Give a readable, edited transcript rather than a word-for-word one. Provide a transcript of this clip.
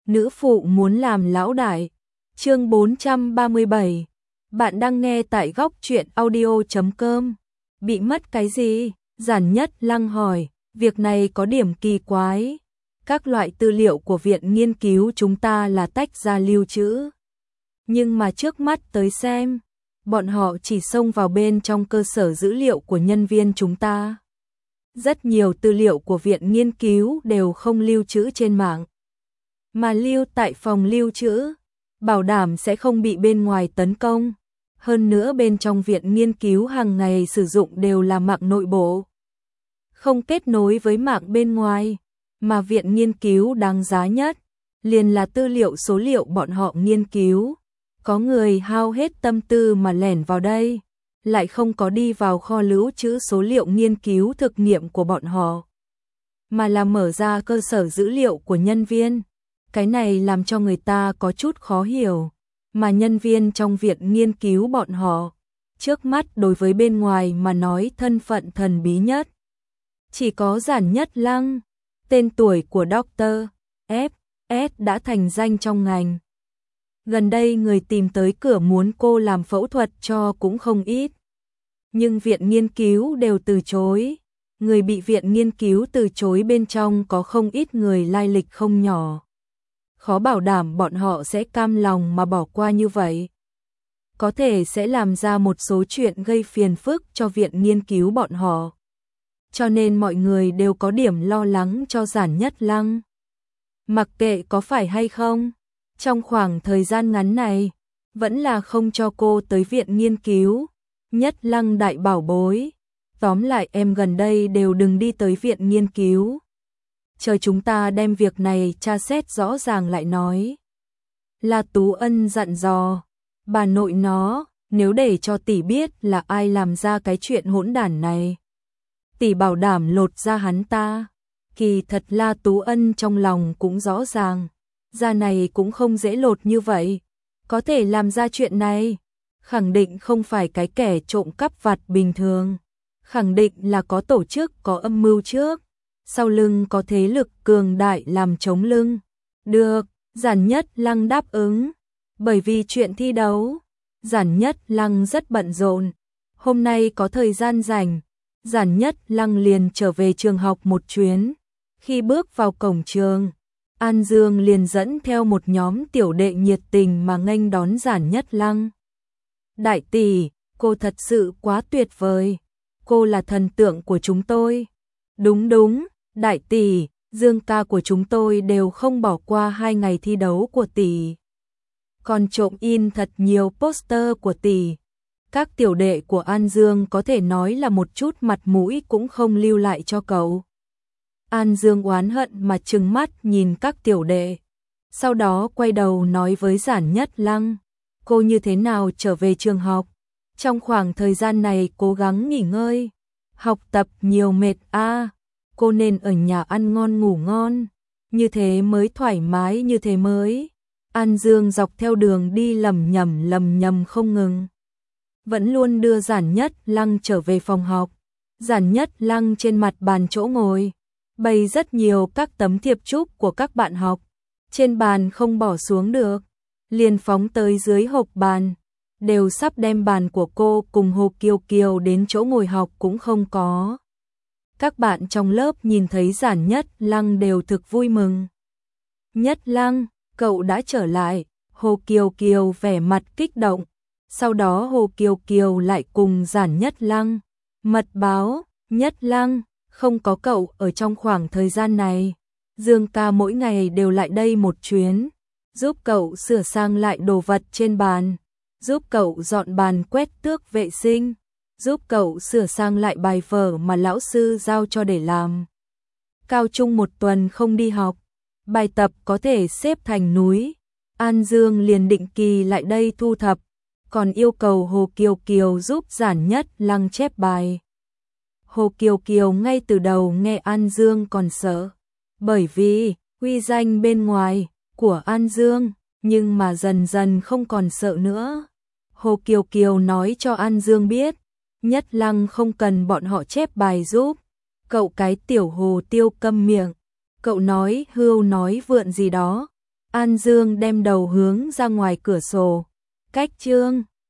nữ phụ muốn làm lão đại. Chương 437. Bạn đang nghe tại góc truyện audio.com. Bị mất cái gì? Giản Nhất Lăng hỏi, việc này có điểm kỳ quái. Các loại tư liệu của viện nghiên cứu chúng ta là tách ra lưu trữ. Nhưng mà trước mắt tới xem, bọn họ chỉ xông vào bên trong cơ sở dữ liệu của nhân viên chúng ta. Rất nhiều tư liệu của viện nghiên cứu đều không lưu trữ trên mạng, mà lưu tại phòng lưu trữ, bảo đảm sẽ không bị bên ngoài tấn công. Hơn nữa bên trong viện nghiên cứu hàng ngày sử dụng đều là mạng nội bộ, không kết nối với mạng bên ngoài, mà viện nghiên cứu đáng giá nhất liền là tư liệu số liệu bọn họ nghiên cứu. Có người hao hết tâm tư mà lẻn vào đây, lại không có đi vào kho lưu trữ số liệu nghiên cứu thực nghiệm của bọn họ, mà là mở ra cơ sở dữ liệu của nhân viên. Cái này làm cho người ta có chút khó hiểu, mà nhân viên trong viện nghiên cứu bọn họ, trước mắt đối với bên ngoài mà nói thân phận thần bí nhất chỉ có Giản Nhất Lăng. Tên tuổi của Dr. F.S. đã thành danh trong ngành. Gần đây người tìm tới cửa muốn cô làm phẫu thuật cho cũng không ít, nhưng viện nghiên cứu đều từ chối. Người bị viện nghiên cứu từ chối bên trong có không ít người lai lịch không nhỏ. Khó bảo đảm bọn họ sẽ cam lòng mà bỏ qua như vậy. Có thể sẽ làm ra một số chuyện gây phiền phức cho viện nghiên cứu bọn họ. Cho nên mọi người đều có điểm lo lắng cho Giản Nhất Lăng. Mặc kệ có phải hay không, trong khoảng thời gian ngắn này, vẫn là không cho cô tới viện nghiên cứu. Nhất Lăng đại bảo bối, tóm lại em gần đây đều đừng đi tới viện nghiên cứu. Chờ chúng ta đem việc này tra xét rõ ràng lại nói. La Tú Ân dặn dò, bà nội nó, nếu để cho tỷ biết là ai làm ra cái chuyện hỗn đản này, tỷ bảo đảm lột ra hắn ta. Kỳ thật La Tú Ân trong lòng cũng rõ ràng, da này cũng không dễ lột như vậy. Có thể làm ra chuyện này, khẳng định không phải cái kẻ trộm cắp vặt bình thường. Khẳng định là có tổ chức, có âm mưu trước, sau lưng có thế lực cường đại làm chống lưng. Được, Giản Nhất Lăng đáp ứng. Bởi vì chuyện thi đấu, Giản Nhất Lăng rất bận rộn. Hôm nay có thời gian rảnh, Giản Nhất Lăng liền trở về trường học một chuyến. Khi bước vào cổng trường, An Dương liền dẫn theo một nhóm tiểu đệ nhiệt tình mà nghênh đón Giản Nhất Lăng. Đại tỷ, cô thật sự quá tuyệt vời. Cô là thần tượng của chúng tôi. Đúng đúng, đại tỷ, Dương ca của chúng tôi đều không bỏ qua 2 ngày thi đấu của tỷ. Còn trộm in thật nhiều poster của tỷ. Các tiểu đệ của An Dương có thể nói là một chút mặt mũi cũng không lưu lại cho cậu. An Dương oán hận mà trừng mắt nhìn các tiểu đệ. Sau đó quay đầu nói với Giản Nhất Lăng, cô như thế nào trở về trường học? Trong khoảng thời gian này cố gắng nghỉ ngơi, học tập nhiều mệt a, cô nên ở nhà ăn ngon ngủ ngon, như thế mới thoải mái, như thế mới. An Dương dọc theo đường đi lầm nhầm không ngừng, vẫn luôn đưa Giản Nhất Lăng trở về phòng học. Giản Nhất Lăng trên mặt bàn chỗ ngồi bày rất nhiều các tấm thiệp chúc của các bạn học, trên bàn không bỏ xuống được, liền phóng tới dưới hộc bàn. Đều sắp đem bàn của cô cùng Hồ Kiều Kiều đến chỗ ngồi học cũng không có. Các bạn trong lớp nhìn thấy Giản Nhất Lăng đều thực vui mừng. Nhất Lăng, cậu đã trở lại. Hồ Kiều Kiều vẻ mặt kích động. Sau đó Hồ Kiều Kiều lại cùng Giản Nhất Lăng mật báo, Nhất Lăng, không có cậu ở trong khoảng thời gian này, Dương ca mỗi ngày đều lại đây một chuyến, giúp cậu sửa sang lại đồ vật trên bàn, giúp cậu dọn bàn quét tước vệ sinh, giúp cậu sửa sang lại bài vở mà lão sư giao cho để làm. Cao trung một tuần không đi học, bài tập có thể xếp thành núi, An Dương liền định kỳ lại đây thu thập, còn yêu cầu Hồ Kiều Kiều giúp Giản Nhất Lăng chép bài. Hồ Kiều Kiều ngay từ đầu nghe An Dương còn sợ, bởi vì uy danh bên ngoài của An Dương, nhưng mà dần dần không còn sợ nữa. Hồ Kiều Kiều nói cho An Dương biết, Nhất Lăng không cần bọn họ chép bài giúp. Cậu cái tiểu Hồ Tiêu câm miệng, cậu nói hưu nói vượn gì đó, An Dương đem đầu hướng ra ngoài cửa sổ. Cách Trương